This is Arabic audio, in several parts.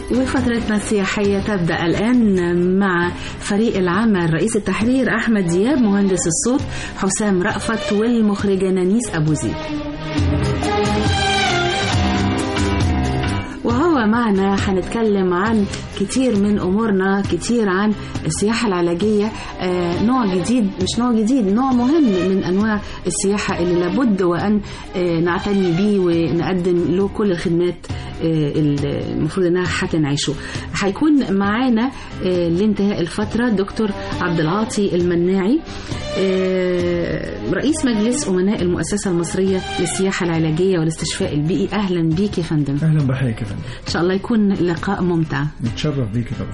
وفترتنا السياحية تبدأ الآن مع فريق العمل، رئيس التحرير أحمد دياب، مهندس الصوت حسام رأفت، والمخرجة نانيس أبو زيد. وهو معنا هنتكلم عن كتير من أمورنا، كتير عن السياحة العلاجية، نوع جديد، مش نوع جديد، نوع مهم من أنواع السياحة اللي لابد وأن نعتني بيه ونقدم له كل الخدمات المفروض أنها هتنعيشه. هيكون معانا لانتهاء الفترة دكتور عبد العاطي المناعي، رئيس مجلس أمناء المؤسسة المصرية للسياحة العلاجية والاستشفاء البيئي. أهلا بيك يا فندم. أهلا بحضرتك يا فندم. إن شاء الله يكون لقاء ممتع. نتشرف بيك طبعا.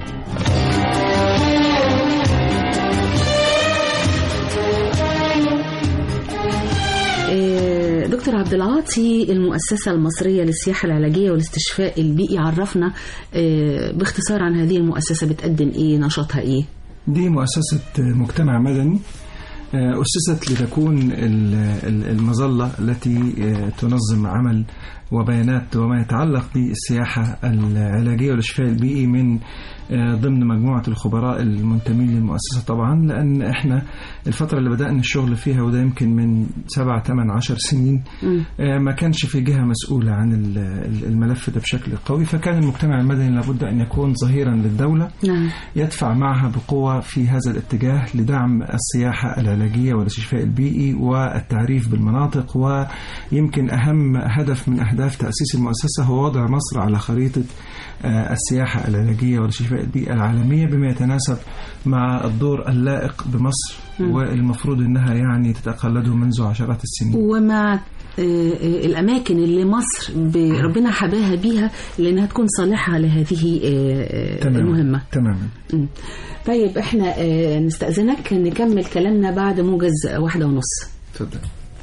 دكتور عبد العاطي، المؤسسة المصرية للسياحة العلاجية والاستشفاء البيئي، عرفنا باختصار عن هذه المؤسسة، بتقدم إيه، نشاطها إيه؟ دي مؤسسة مجتمع مدني أسست لتكون المظلة التي تنظم عمل وبيانات وما يتعلق بالسياحة العلاجية والإشفاء البيئي من ضمن مجموعة الخبراء المنتمين للمؤسسة طبعا، لأن احنا الفترة اللي بدأنا الشغل فيها وده يمكن من 7-8-10 سنين ما كانش في جهة مسؤولة عن الملف ده بشكل قوي، فكان المجتمع المدني لابد أن يكون ظهيرا للدولة يدفع معها بقوة في هذا الاتجاه لدعم السياحة العلاجية والاستشفاء البيئي والتعريف بالمناطق. ويمكن أهم هدف من أهداف تأسيس المؤسسة هو وضع مصر على خريطة السياحة العلاجية والاستشفاء البيئي العالمية بما يتناسب مع الدور اللائق بمصر والمفروض أنها يعني تتقلده منذ عشرات السنين، ومع الأماكن اللي مصر ربنا حباها بيها لأنها تكون صالحة لهذه المهمة. تماما. طيب احنا نستأذنك نكمل كلامنا بعد موجز 1:30. تفضل.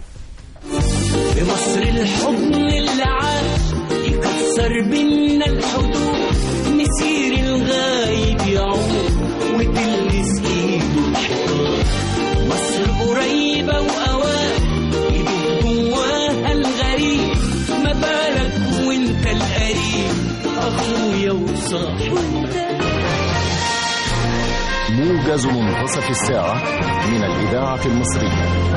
بمصر الحضن اللي عاش يكسر بينا الحدود، نسير الغايب يعود وتلمس ايده الحيطان. مصر قريبة وأوان يدوب جواها الغريب، ما بالك وانت القريب أخويا وصاحبي. موجز منتصف الساعة من الإذاعة المصرية.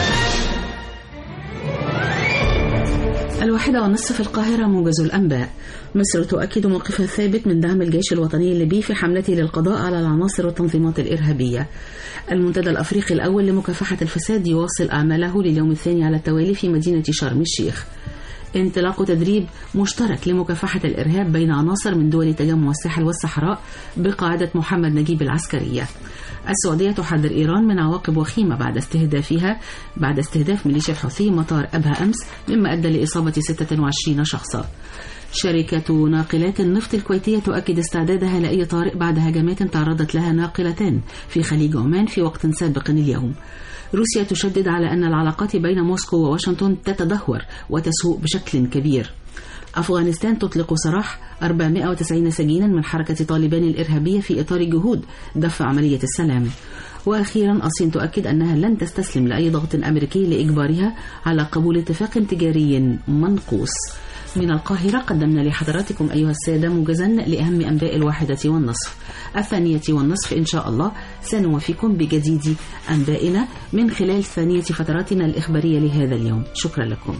1:30 في القاهرة. موجز الأنباء. مصر تؤكد موقفها الثابت من دعم الجيش الوطني الليبي في حملته للقضاء على العناصر والتنظيمات الإرهابية. المنتدى الأفريقي الأول لمكافحة الفساد يواصل أعماله لليوم الثاني على التوالي في مدينة شرم الشيخ. انطلاق تدريب مشترك لمكافحة الإرهاب بين عناصر من دول تجمع الساحل والصحراء بقيادة محمد نجيب العسكرية. السعودية تحذر إيران من عواقب وخيمة بعد استهداف ميليشيا الحوثي مطار أبها أمس، مما أدى لإصابة 26 شخصا. شركة ناقلات النفط الكويتية تؤكد استعدادها لأي طارئ بعد هجمات تعرضت لها ناقلتان في خليج عمان في وقت سابق اليوم. روسيا تشدد على أن العلاقات بين موسكو وواشنطن تتدهور وتسوء بشكل كبير. أفغانستان تطلق سراح 490 سجينا من حركة طالبان الإرهابية في إطار جهود دفع عملية السلام. وأخيرا الصين تؤكد أنها لن تستسلم لأي ضغط أمريكي لإجبارها على قبول اتفاق تجاري منقوص. من القاهرة قدمنا لحضراتكم أيها السادة موجزا لأهم أنباء 1:30. 2:30 إن شاء الله سنوافيكم بجديد أنبائنا من خلال ثانية فتراتنا الإخبارية لهذا اليوم. شكرا لكم.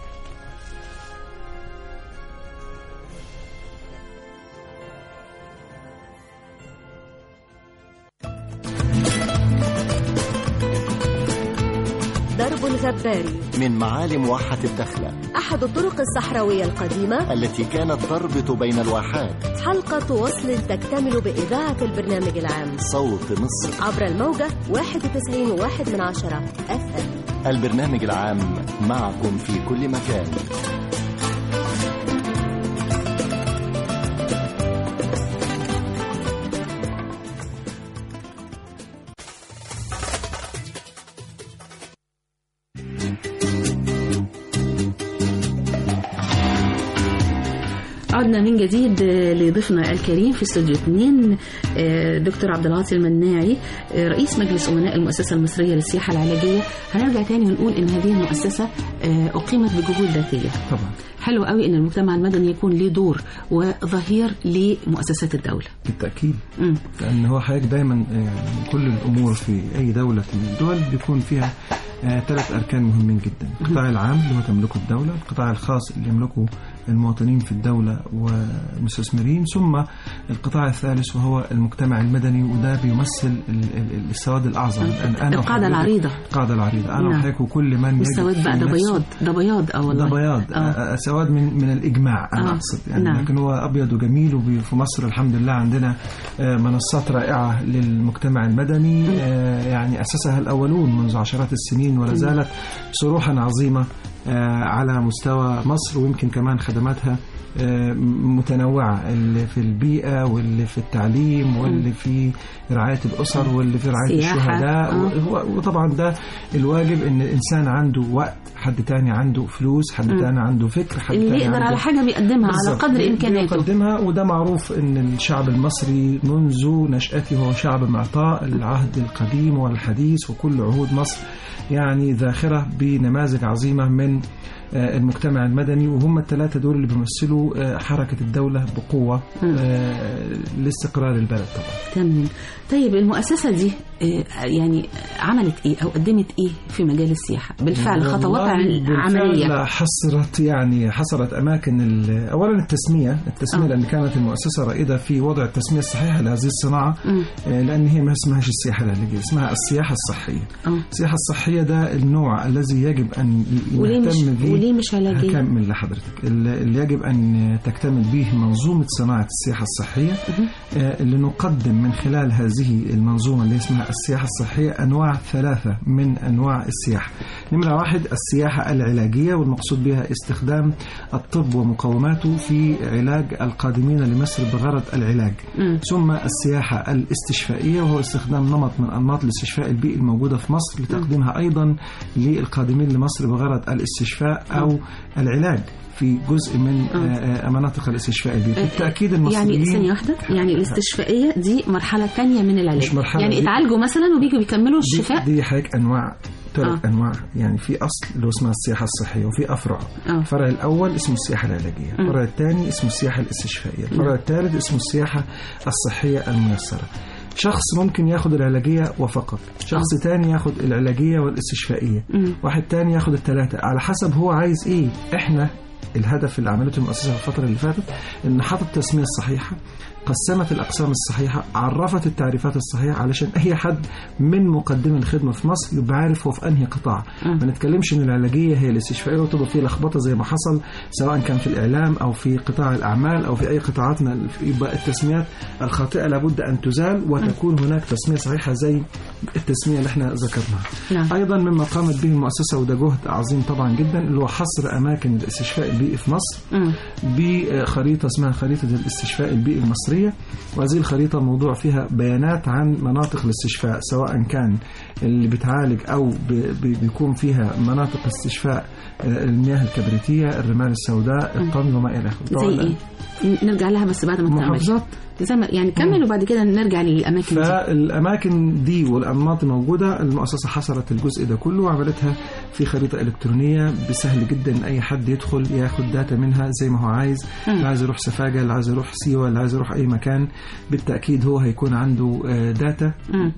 درب الغباري من معالم واحة الدخلة، أحد الطرق الصحراوية القديمة التي كانت تربط بين الواحات. حلقة وصل تكتمل بإذاعة البرنامج العام صوت مصر عبر الموجة 91.1 FM. البرنامج العام معكم في كل مكان. عدنا من جديد لضيفنا الكريم في استوديو 2 دكتور عبد العاطي المناعي رئيس مجلس أمناء المؤسسة المصرية للسياحة العلاجية. هنرجع تاني ونقول إن هذه المؤسسة أقيمت بجهود ذاتية. طبعا حلو قوي إن المجتمع المدني يكون له دور وظهير لمؤسسات الدولة. بالتأكيد. لأن هو حضرتك دايما يعني كل الأمور في أي دولة من الدول بيكون فيها 3 أركان مهمين جدا. القطاع العام اللي هو تملكه الدولة، القطاع الخاص اللي يملكه المواطنين في الدولة والمستثمرين، ثم القطاع الثالث وهو المجتمع المدني، وده بيمثل السواد الأعظم. القاعدة العريضة. القاعدة العريضة. أنا وحضرتك وكل من السواد بقى ده بياض والله. ده بياض سواد من الإجماع أنا أقصد يعني. لكن هو أبيض وجميل. وفي مصر الحمد لله عندنا منصات رائعة للمجتمع المدني يعني أسسها الأولون منذ عشرات السنين ولا زالت صروحا عظيمة على مستوى مصر، ويمكن كمان خدماتها متنوعة، اللي في البيئة واللي في التعليم واللي في رعاية الأسر واللي في رعاية الشهداء. وطبعا ده الواجب إن الإنسان عنده وقت، حد تاني عنده فلوس، حد تاني عنده فكر، حد اللي تاني يقدر على حاجة بيقدمها على قدر إمكاناته يقدمها. وده معروف إن الشعب المصري منذ نشأته هو شعب معطاء العهد القديم والحديث، وكل عهود مصر يعني ذاخرة بنماذج عظيمة من المجتمع المدني، وهم ال3 دول اللي بيمثلوا حركة الدولة بقوة لاستقرار البلد طبعا. تمام. طيب المؤسسة دي يعني عملت إيه أو قدمت إيه في مجال السياحة بالفعل؟ خطوات عملية حصرت أماكن. أولا التسمية لأن كانت المؤسسة رائدة في وضع التسمية الصحيحة لهذه الصناعة، لأن هي ما اسمهاش السياحة العلاجية، اسمها السياحة الصحية. السياحة الصحية ده النوع الذي يجب أن نهتم به. وليه مش علاجية؟ هكمل لحضرتك. اللي يجب أن تكتمل به منظومة صناعة السياحة الصحية، اللي نقدم من خلال هذه المنظومة اللي اسمها السياحة الصحية أنواع 3 من أنواع السياحة. نمرة 1 السياحة العلاجية، والمقصود بها استخدام الطب ومقوماته في علاج القادمين لمصر بغرض العلاج. ثم السياحة الاستشفائية، وهو استخدام نمط من أنماط الاستشفاء البيئي الموجودة في مصر لتقديمها أيضا للقادمين لمصر بغرض الاستشفاء أو العلاج في جزء من مناطق الاستشفاء البيئي. بالتأكيد المصريين يعني ثانية واحدة، يعني الاستشفائية دي مرحلة ثانية من العلاج، يعني اتعالجوا مثلا وبيجوا بيكملوا الشفاء. دي حضرتك أنواع 3 أنواع يعني. في أصل اللي اسمها السياحة الصحية، وفي أفرع. الفرع الأول اسمه السياحة العلاجية، الفرع الثاني اسمه السياحة الاستشفائية، الفرع الثالث اسمه السياحة الصحية الميسرة. شخص ممكن ياخد العلاجية وفقط، شخص تاني ياخد العلاجية والاستشفائية، واحد تاني ياخد ال3 على حسب هو عايز ايه. احنا الهدف اللي عملته المؤسسة في الفترة اللي فاتت ان حطت التسمية الصحيحة، قسمت الأقسام الصحيحة، عرفت التعريفات الصحيحة علشان أي حد من مقدمي الخدمة في مصر يبقى عارف هو في أنهي قطاع. ما نتكلمش إن العلاجية هي الاستشفائية وتبقى فيه لخبطة زي ما حصل سواء كان في الإعلام أو في قطاع الأعمال أو في أي قطاعاتنا. يبقى التسميات الخاطئة لابد أن تزال وتكون هناك تسمية صحيحة زي التسمية اللي احنا ذكرناها. أيضا مما قامت به المؤسسة، وده جهد عظيم طبعا جدا، اللي هو حصر أماكن الاستشفاء البيئي في مصر بخريطة اسمها خريطة الاستشفاء البيئي المصرية. وهذه الخريطة موضوع فيها بيانات عن مناطق الاستشفاء، سواء كان اللي بتعالج أو بيكون فيها مناطق استشفاء المياه الكبريتية، الرمال السوداء، الطمي وما إلى آخره. زي إيه؟ نرجع لها بس بعد ما محافظات يعني كمل وبعد كده نرجع للأماكن دي. فالأماكن دي والأنماط موجودة. المؤسسة حصرت الجزء ده كله وعملتها في خريطة إلكترونية بسهل جدا أي حد يدخل ياخد داتا منها زي ما هو عايز. اللي عايز يروح سفاجة، اللي عايز يروح سيوة، اللي عايز يروح أي مكان، بالتأكيد هو هيكون عنده داتا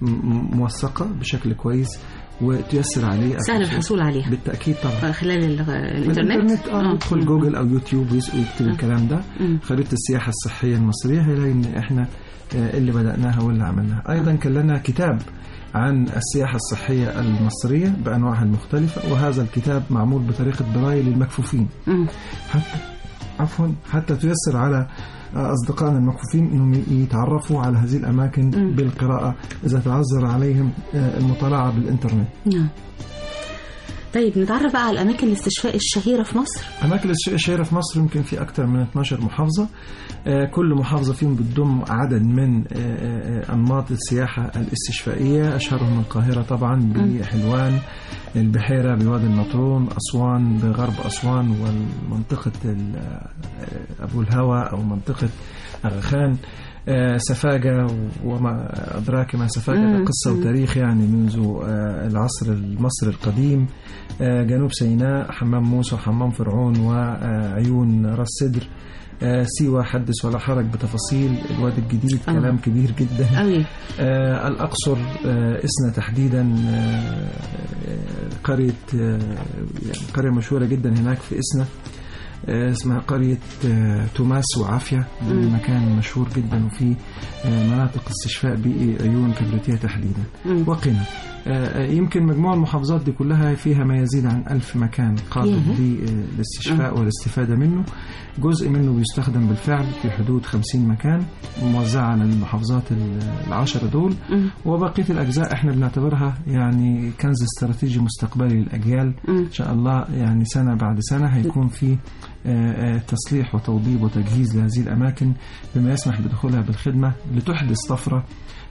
موثقة بشكل كويس وتيسر عليه سهل الحصول عليها. بالتأكيد طبعا خلال الإنترنت. يدخل جوجل أو يوتيوب ويكتب الكلام ده خريطة السياحة الصحية المصرية، هيلاقي إن إحنا اللي بدأناها واللي عملناها. أيضا كان لنا كتاب عن السياحة الصحية المصرية بأنواعها المختلفة، وهذا الكتاب معمول بطريقة برايل للمكفوفين حتى تيسر على أصدقائنا المكفوفين أنهم يتعرفوا على هذه الأماكن بالقراءة إذا تعذر عليهم المطالعة بالإنترنت. طيب نتعرف بقى على الأماكن الاستشفاء الشهيرة في مصر. أماكن الاستشفاء الشهيرة في مصر يمكن في أكثر من 12 محافظة. كل محافظة فيهم بتضم عدد من أنماط السياحة الاستشفائية، أشهرهم القاهرة طبعا بحلوان، البحيرة بوادي النطرون، أسوان بغرب أسوان، والمنطقة أبو الهوى أو منطقة أغا خان. سفاجة وما أدراك ما سفاجة، ده قصة وتاريخ يعني منذ العصر المصري القديم. جنوب سيناء، حمام موسى وحمام فرعون وعيون راس سدر. سيوة حدث ولا حرج بتفاصيل. الوادي الجديد كلام كبير جدا. الأقصر إسنا تحديدا، قرية قرية مشهورة جدا هناك في إسنا اسمها قرية توماس وعافية، مكان مشهور جدا وفيه مناطق استشفاء بيئي عيون كبريتية تحديدا. وقنا. يمكن مجموع المحافظات دي كلها فيها ما يزيد عن 1000 مكان قابل للاستشفاء والاستفادة منه. جزء منه بيستخدم بالفعل في حدود 50 مكان موزعة على المحافظات 10 دول، وبقية الأجزاء احنا بنعتبرها يعني كنز استراتيجي مستقبلي للأجيال. إن شاء الله يعني سنة بعد سنة هيكون في تصليح وتوضيب وتجهيز لهذه الأماكن بما يسمح بدخولها بالخدمة لتحدث طفرة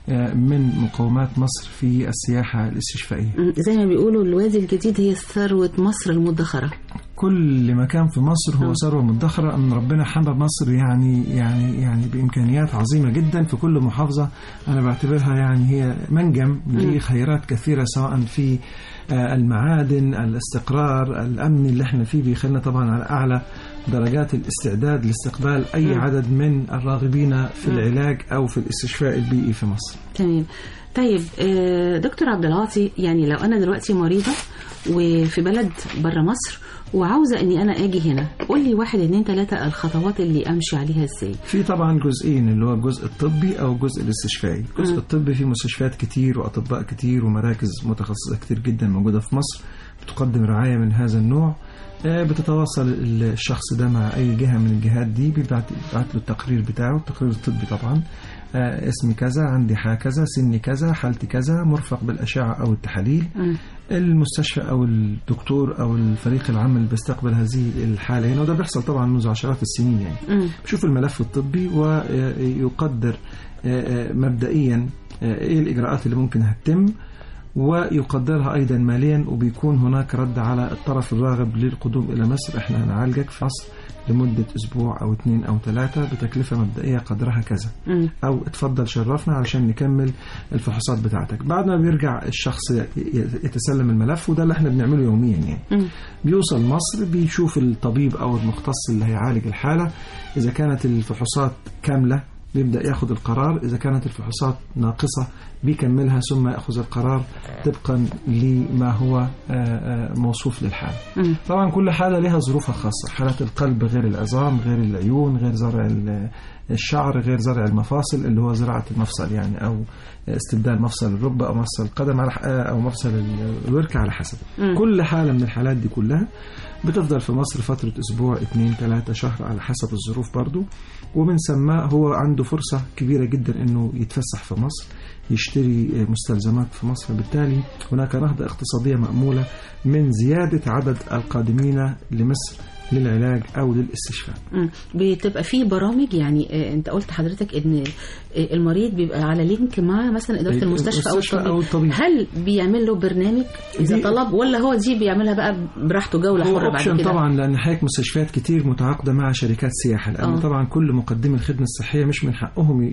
من مقومات مصر في السياحة الاستشفائية. زي ما بيقولوا الوادي الجديد هي ثروة مصر المدخرة. كل مكان في مصر هو ثروة مدخرة، أن ربنا حمى مصر يعني بإمكانيات عظيمة جدا في كل محافظة. أنا بعتبرها يعني هي منجم لخيرات كثيرة، سواء في المعادن، الاستقرار، الأمن اللي احنا فيه بيخلنا طبعا على أعلى درجات الاستعداد لاستقبال أي عدد من الراغبين في العلاج أو في الاستشفاء البيئي في مصر. تمام. طيب دكتور عبد العاطي، يعني لو أنا دلوقتي مريضة وفي بلد برا مصر وعاوزة أني أنا أجي هنا، قول لي 1 2 3 الخطوات اللي أمشي عليها إزاي؟ في طبعا جزئين، اللي هو الجزء الطبي أو الجزء الاستشفائي. الجزء الطبي في مستشفيات كتير وأطباء كتير ومراكز متخصصة كتير جدا موجودة في مصر بتقدم رعاية من هذا النوع. بتتواصل الشخص ده مع أي جهة من الجهات دي، بيبعت له التقرير بتاعه، التقرير الطبي طبعا، اسمي كذا، عندي حاجة كذا، سني كذا، حالتي كذا، مرفق بالأشعة أو التحاليل. المستشفى أو الدكتور أو الفريق العام اللي بيستقبل هذه الحالة هنا، وده بيحصل طبعا منذ عشرات السنين يعني، بشوف الملف الطبي ويقدر مبدئيا إيه الإجراءات اللي ممكن هتتم، ويقدرها أيضا ماليا، وبيكون هناك رد على الطرف الراغب للقدوم إلى مصر. احنا هنعالجك في مصر لمدة أسبوع أو 2 أو 3 بتكلفة مبدئية قدرها كذا، أو اتفضل شرفنا علشان نكمل الفحوصات بتاعتك. بعد ما بيرجع الشخص يتسلم الملف، وده اللي احنا بنعمله يوميا يعني. بيوصل مصر، بيشوف الطبيب أو المختص اللي هيعالج الحالة، إذا كانت الفحوصات كاملة بيبدأ ياخد القرار، إذا كانت الفحوصات ناقصة بيكملها، ثم يأخذ القرار طبقا لما هو موصوف للحالة. طبعا كل حالة لها ظروفها خاصة، حالات القلب غير العظام، غير العيون، غير زرع الشعر، غير زرع المفاصل اللي هو زراعة المفصل يعني، أو استبدال مفصل الركبة أو مفصل القدم أو مفصل الوركة على حسب. كل حالة من الحالات دي كلها بتفضل في مصر فترة أسبوع 2 3 شهر على حسب الظروف برضو، ومن ثم هو عنده فرصة كبيرة جدا أنه يتفسح في مصر، يشتري مستلزمات في مصر. بالتالي هناك نهضة اقتصادية مأمولة من زيادة عدد القادمين لمصر للعلاج أو للاستشفاء. بتبقى فيه برامج يعني، أنت قلت حضرتك إن المريض بيبقى على لينك مع مثلا إدارة المستشفى أو الطبيب. هل بيعمل له برنامج إذا طلب، ولا هو دي بيعملها بقى براحته جولة حرة بعد كده؟ طبعا، لأن حضرتك مستشفيات كتير متعاقدة مع شركات سياحة، لأن طبعا كل مقدمي الخدمة الصحية مش من حقهم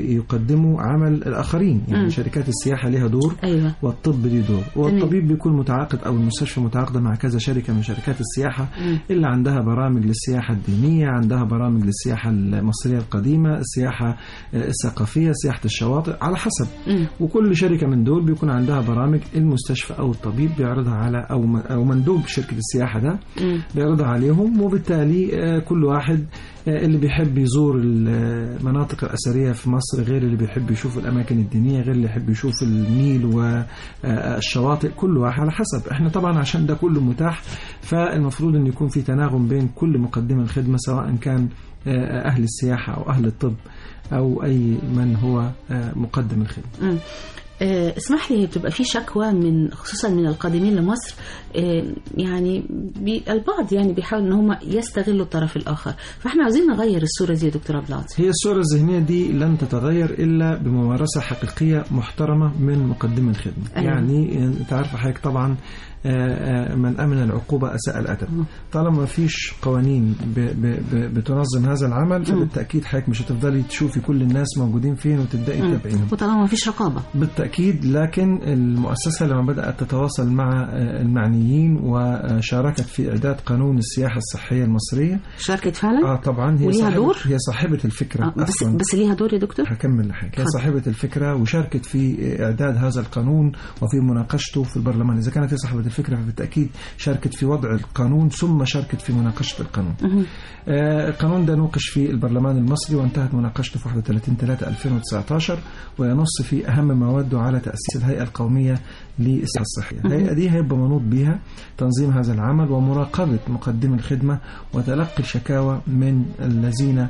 يقدموا عمل الآخرين يعني. شركات السياحة لها دور، والطب ليه دور، والطبيب بيكون متعاقد أو المستشفى متعاقدة مع كذا شركة من شركات السياحة اللي عندها برامج للسياحة الدينية، عندها برامج للسياحة المصرية القديمة، السياحة الثقافية، سياحة الشواطئ، على حسب. وكل شركة من دول بيكون عندها برامج المستشفى أو الطبيب بيعرضها على أو مندوب شركة السياحة ده بيعرضها عليهم. وبالتالي كل واحد اللي بيحب يزور المناطق الأثرية في مصر غير اللي بيحب يشوف الأماكن الدينية غير اللي يحب يشوف النيل والشواطئ، كل واحد على حسب. احنا طبعا عشان ده كله متاح، فالمفروض أن يكون في تناغم بين كل مقدم الخدمة، سواء كان أهل السياحة أو أهل الطب أو أي من هو مقدم الخدمة. اسمح لي، بتبقى في شكوى من خصوصا من القادمين لمصر، يعني البعض يعني بيحاول ان هم يستغلوا الطرف الاخر، فاحنا عاوزين نغير الصوره دي يا دكتور عبد العاطي. هي الصوره الذهنيه دي لن تتغير الا بممارسه حقيقيه محترمه من مقدم الخدمه. يعني انت عارفه حضرتك طبعا من أمن العقوبة أساء الأدب. طالما ما فيش قوانين بتنظم هذا العمل، فبالتأكيد حضرتك مش هتفضلي تشوفي كل الناس موجودين فين وتبدأي تتابعيهم، وطالما ما فيش رقابة بالتأكيد. لكن المؤسسة لما بدأت تتواصل مع المعنيين وشاركت في إعداد قانون السياحة الصحية المصرية. شاركت فعلا؟ طبعا هي صاحبة الفكرة. بس ليها دور يا دكتور؟ هكمل لحضرتك. هي صاحبة الفكرة وشاركت في إعداد هذا القانون وفي مناقشته في البرلمان. إذا كانت هي صاحبة الفكرة فبالتأكيد شاركت في وضع القانون ثم شاركت في مناقشة القانون. القانون ده نوقش في البرلمان المصري وانتهت مناقشته في 31/3/2019، وينص في أهم مواده على تأسيس الهيئة القومية للصحة الصحية. الهيئة دي هيبقى منوط بها تنظيم هذا العمل ومراقبة مقدمي الخدمة وتلقي الشكاوى من الذين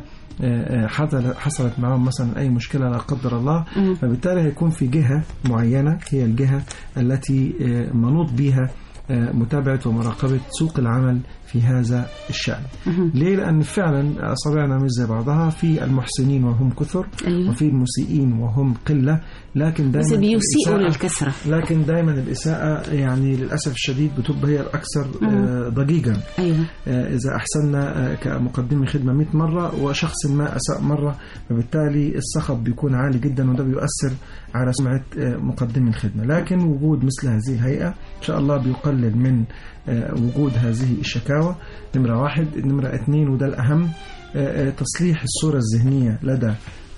حصلت معهم مثلا أي مشكلة لا قدر الله. فبالتالي هيكون في جهة معينة هي الجهة التي منوط بها متابعة ومراقبة سوق العمل في هذا الشأن. ليه؟ لأن فعلا أصابعنا مش زي بعضها، في المحسنين وهم كثر وفي المسيئين وهم قلة، لكن دائما بيسيئوا للكثرة. لكن دائما الإساءة يعني للأسف الشديد بتبقى هي الأكثر ضجيجا. إذا أحسننا كمقدمي خدمة 100 مرة وشخص ما أساء مرة، فبالتالي الصخب بيكون عالي جدا وده بيؤثر على سمعة مقدمي الخدمة. لكن وجود مثل هذه الهيئة إن شاء الله بيقلل من وجود هذه الشكاوى. نمرة 1. نمرة 2 وده الأهم، تصليح الصورة الذهنية لدى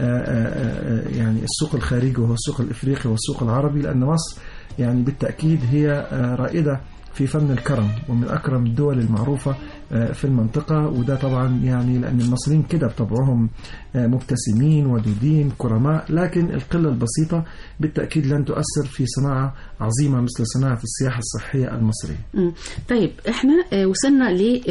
يعني السوق الخارجي وهو السوق الإفريقي والسوق العربي، لأن مصر يعني بالتأكيد هي رائدة في فن الكرم ومن أكرم الدول المعروفة في المنطقة. وده طبعا يعني لأن المصريين كده بطبعهم مبتسمين ودودين كرماء، لكن القلة البسيطة بالتأكيد لن تؤثر في صناعة عظيمة مثل صناعة السياحة الصحية المصرية. طيب احنا وصلنا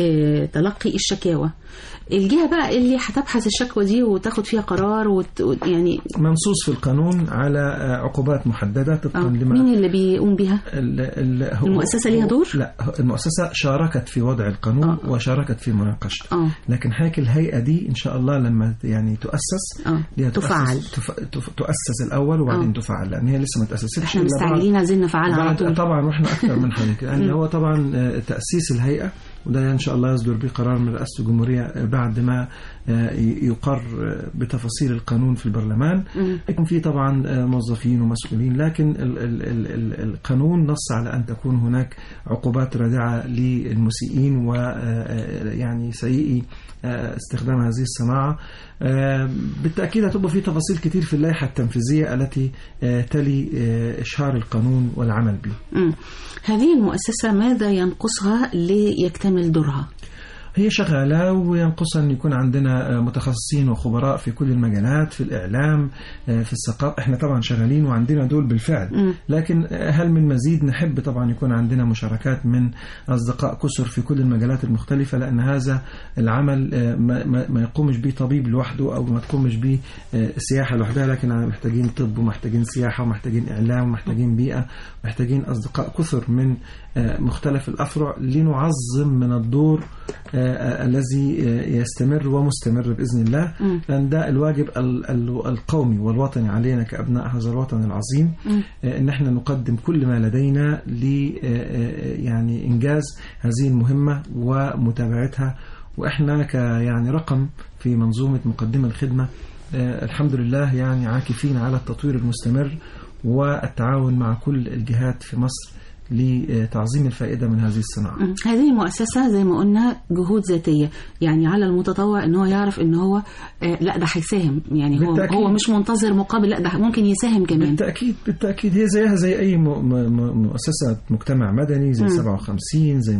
لتلقي الشكاوى. الجهة بقى اللي هتبحث الشكوى دي وتاخد فيها قرار يعني منصوص في القانون على عقوبات محددة طبقا لما. مين اللي بيقوم بها؟ المؤسسة ليها دور؟ لا، المؤسسة شاركت في وضع القانون وشاركت في مناقشته. لكن حيث الهيئة دي إن شاء الله لما يعني تؤسس تفعل تؤسس الأول وبعدين تفعل، لأن هي لسه ما تأسستش. احنا مستعجلين عايزين نفعلها على طول. طبعا واحنا أكثر من حضرتك يعني هو طبعا تأسيس الهيئة، وده إن شاء الله يصدر به قرار من رئاسة الجمهورية بعد ما يقر بتفاصيل القانون في البرلمان. يكون فيه طبعا موظفين ومسؤولين، لكن القانون نص على أن تكون هناك عقوبات رادعة للمسيئين ويعني سيئي استخدام هذه الصناعة. بالتأكيد هتبقى في تفاصيل كتير في اللائحة التنفيذية التي تلي إشهار القانون والعمل به. هذه المؤسسة ماذا ينقصها ليكتمل دورها؟ هي شغالة وينقصها أن يكون عندنا متخصصين وخبراء في كل المجالات، في الإعلام، في الثقافة. احنا طبعا شغالين وعندنا دول بالفعل، لكن هل من مزيد؟ نحب طبعا يكون عندنا مشاركات من أصدقاء كثر في كل المجالات المختلفة، لأن هذا العمل ما يقومش به طبيب لوحده أو ما تقومش به السياحة لوحدها، لكن محتاجين طب ومحتاجين سياحة ومحتاجين إعلام ومحتاجين بيئة ومحتاجين أصدقاء كثر من مختلف الأفرع لنعظم من الدور الذي يستمر ومستمر بإذن الله، لأن ده الواجب القومي والوطني علينا كأبناء هذا الوطن العظيم، إن احنا نقدم كل ما لدينا ل يعني إنجاز هذه المهمة ومتابعتها. وإحنا يعني رقم في منظومة مقدمة الخدمة الحمد لله يعني عاكفين على التطوير المستمر والتعاون مع كل الجهات في مصر لتعظيم الفائدة من هذه الصناعة. هذه المؤسسة زي ما قلنا جهود ذاتية، يعني على المتطوع ان هو يعرف ان هو لا ده هيساهم، يعني هو مش منتظر مقابل، لا ده ممكن يساهم كمان. بالتأكيد هي زيها زي أي مؤسسة مجتمع مدني، زي 57 زي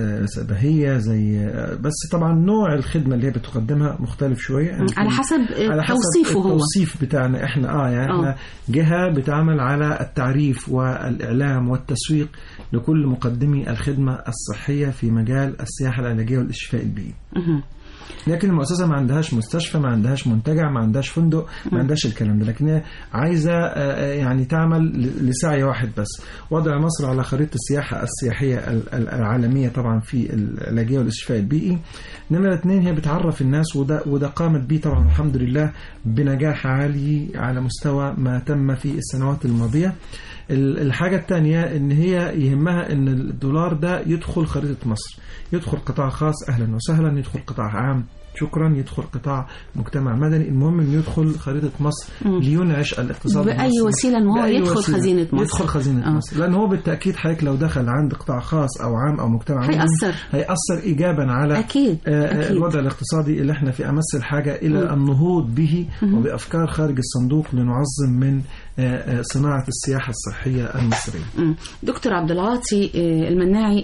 بهية زي، بس طبعا نوع الخدمة اللي هي بتقدمها مختلف شوية يعني على حسب توصيفه. هو التوصيف بتاعنا احنا يعني احنا جهة بتعمل على التعريف والإعلام والتسويق لكل مقدمي الخدمة الصحية في مجال السياحة العلاجية والاستشفاء البيئي. لكن المؤسسة ما عندهاش مستشفى، ما عندهاش منتجع، ما عندهاش فندق، ما عندهاش الكلام ده، لكن هي عايزة يعني تعمل لسعي واحد بس، وضع مصر على خريطة السياحة السياحية العالمية طبعا في العلاجية والاستشفاء البيئي. نمرة 2 هي بتعرف الناس، وده قامت به طبعا الحمد لله بنجاح عالي على مستوى ما تم في السنوات الماضية. الحاجة الثانية ان هي يهمها ان الدولار ده يدخل خريطة مصر، يدخل قطاع خاص اهلا وسهلا، يدخل قطاع عام شكرا، يدخل قطاع مجتمع مدني، المهم انه يدخل خريطة مصر لينعش الاقتصاد بأي المصري. وسيلة ان هو يدخل خزينة مصر، يدخل خزينة مصر، لان هو بالتأكيد حضرتك لو دخل عند قطاع خاص او عام او مجتمع مدني هيأثر ايجابا على أكيد. الوضع الاقتصادي اللي احنا في امس الحاجة الى النهوض به وبافكار خارج الصندوق لنعظم من صناعة السياحة الصحية المصرية. دكتور عبد العاطي المناعي،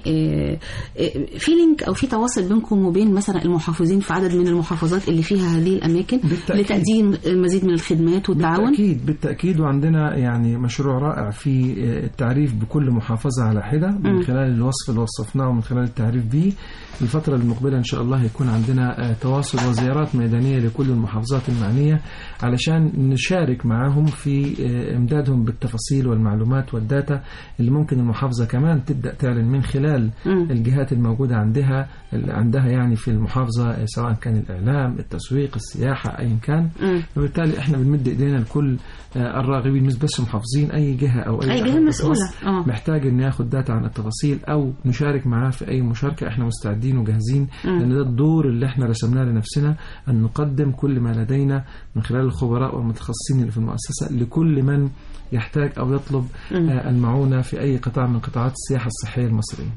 في لينك او في تواصل بينكم وبين مثلا المحافظين في عدد من المحافظات اللي فيها هذه الاماكن لتقديم المزيد من الخدمات والتعاون؟ بالتأكيد وعندنا يعني مشروع رائع في التعريف بكل محافظة على حدة من خلال الوصف اللي وصفناه ومن خلال التعريف به. الفترة المقبلة إن شاء الله هيكون عندنا تواصل وزيارات ميدانية لكل المحافظات المعنية علشان نشارك معهم في إمدادهم بالتفاصيل والمعلومات والداتا اللي ممكن المحافظة كمان تبدأ تعلن من خلال الجهات الموجودة عندها يعني في المحافظة، سواء كان الإعلام، التسويق، السياحة، أي كان. وبالتالي إحنا بنمد إيدينا لكل الراغبين، مش بس محافظين، أي جهة أو أي جهة مسؤولة محتاج إن ياخد داتا عن التفاصيل أو نشارك معاه في أي مشاركة، إحنا مستعدين وجاهزين، لأن ده الدور اللي إحنا رسمناه لنفسنا، أن نقدم كل ما لدينا من خلال الخبراء والمتخصصين اللي في المؤسسة لكل من يحتاج أو يطلب المعونة في أي قطاع من قطاعات السياحة الصحية المصرية.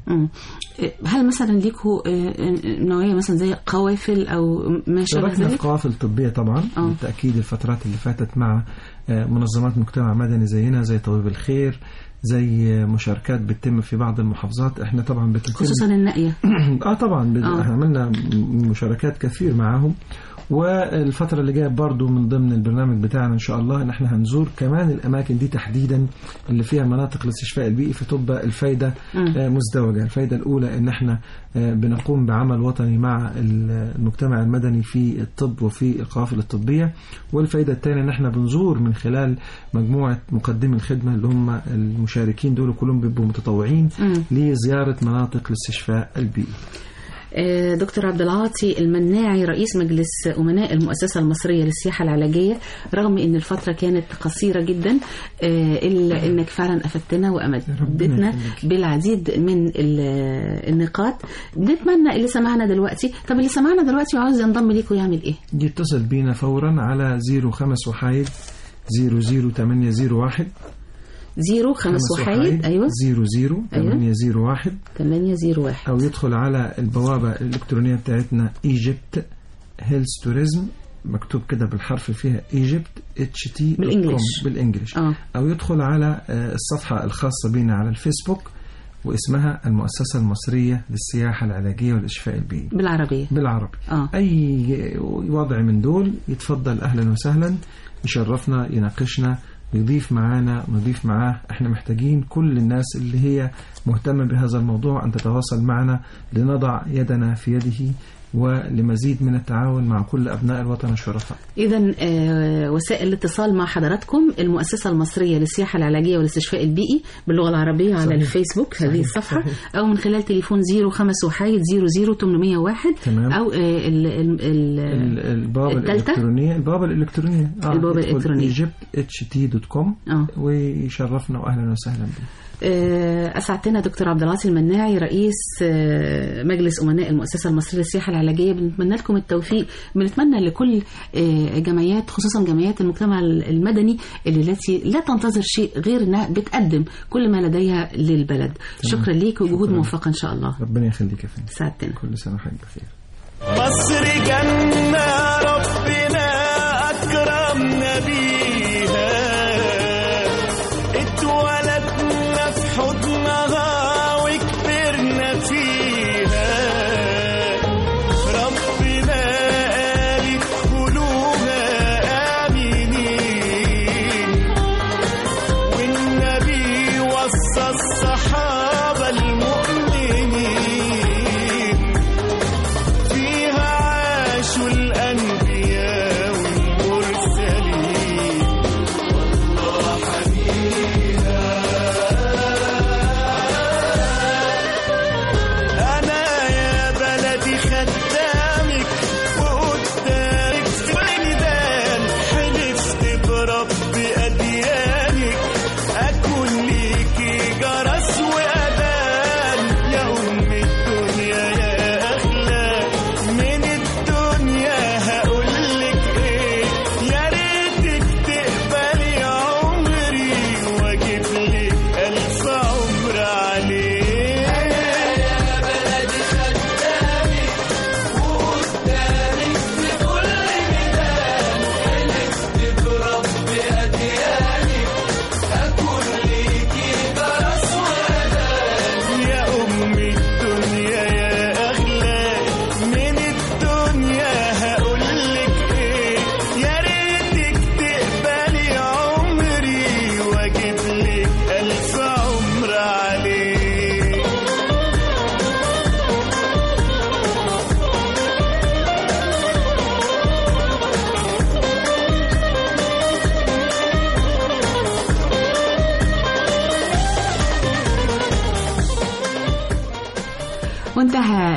هل مثلا ليكوا نوعية مثلا زي قوافل أو ما شابه ذلك؟ في قوافل طبية طبعا بالتأكيد الفترات اللي فاتت مع منظمات مجتمع مدني زينا، زي طبيب الخير، زي مشاركات بتتم في بعض المحافظات. احنا طبعا خصوصا النقية طبعا عملنا مشاركات كثير معاهم. والفترة اللي جاية برضو من ضمن البرنامج بتاعنا إن شاء الله إن إحنا هنزور كمان الأماكن دي تحديدا اللي فيها مناطق الاستشفاء البيئي، فتبقى الفايدة مزدوجة. الفايدة الأولى إن إحنا بنقوم بعمل وطني مع المجتمع المدني في الطب وفي القوافل الطبية، والفايدة الثانية إن إحنا بنزور من خلال مجموعة مقدمي الخدمة اللي هم المشاركين دول كلهم بيبقوا متطوعين لزيارة مناطق الاستشفاء البيئي. دكتور عبد العاطي المناعي رئيس مجلس أمناء المؤسسة المصرية للسياحة العلاجية، رغم أن الفترة كانت قصيرة جدا إلا أنك فعلا أفدتنا وأمدتنا بالعديد من النقاط. نتمنى اللي سمعنا دلوقتي، طب اللي سمعنا دلوقتي وعاوز ينضم ليكوا يعمل إيه؟ يتصل بينا فورا على 05 00 801 أيوة 00 801 أو يدخل على البوابة الإلكترونية بتاعتنا Egypt Health Tourism، مكتوب كده بالحرف فيها Egypt HT بالإنجليش أو يدخل على الصفحة الخاصة بنا على الفيسبوك واسمها المؤسسة المصرية للسياحة العلاجية والإشفاء البيئي بالعربي. أي وضع من دول يتفضل أهلا وسهلا، يشرفنا، يناقشنا، يضيف معانا ونضيف معاه. احنا محتاجين كل الناس اللي هي مهتمة بهذا الموضوع أن تتواصل معنا لنضع يدنا في يده ولمزيد من التعاون مع كل أبناء الوطن الشرفاء. إذن وسائل الاتصال مع حضراتكم المؤسسة المصرية للسياحة العلاجية والاستشفاء البيئي باللغة العربية على الفيسبوك هذه الصفحة، أو من خلال تليفون 05 00 801 أو البوابة الإلكترونية egypt.ht.com ويشرفنا وأهلا وسهلا بكم. أسعدتنا دكتور عبد العاطي المناعي رئيس مجلس أمناء المؤسسة المصرية للسياحة العلاجية. بنتمنى لكم التوفيق، بنتمنى لكل جمعيات خصوصا جمعيات المجتمع المدني التي لا تنتظر شيء غير أنها بتقدم كل ما لديها للبلد. شكرا ليك وجهود موفقة إن شاء الله. ربنا يخليك يا فندم. سعدتنا. كل سنة وحضرتك بخير. مصر جنة ربنا أكرمنا بيها، اتولدنا في حضنها وكبرنا فيها، ربنا قال ادخلوها آمنين، والنبي وصى الصحابة المؤمنين، فيها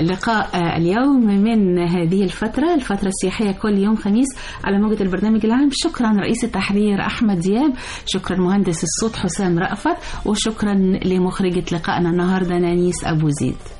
لقاء اليوم من هذه الفترة السياحية كل يوم خميس على موجة البرنامج العام. شكرا رئيس التحرير أحمد دياب، شكرا مهندس الصوت حسام رأفت، وشكرا لمخرجة لقائنا النهاردة نانيس أبو زيد.